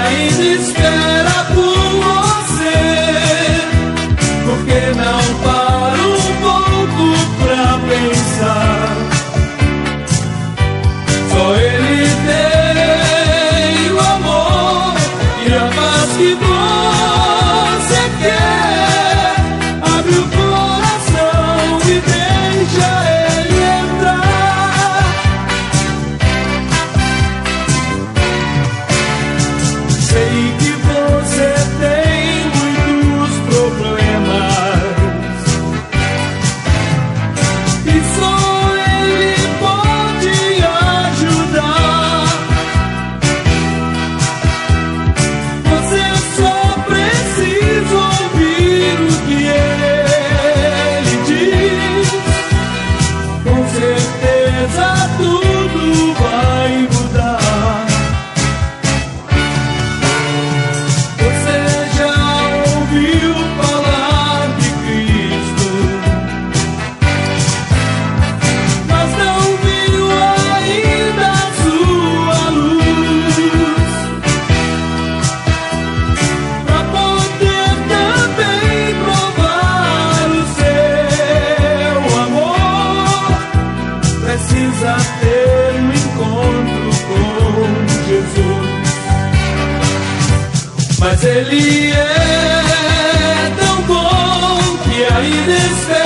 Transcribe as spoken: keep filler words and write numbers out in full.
ainda espera por você. Porque não para um pouco pra pensar? Só Ele tem o amor e a paz que você quer. Abre o coração e deixa Ele entrar. Sei que você tem muitos problemas e só Ele pode ajudar. Você só precisa ouvir o que Ele diz. Com certeza tudo vai mudar. Você já ouviu falar de Cristo, mas não viu ainda a sua luz. Pra poder também provar o seu amor, precisa ter um encontro com Jesus. Mas Ele é tão bom que ainda espera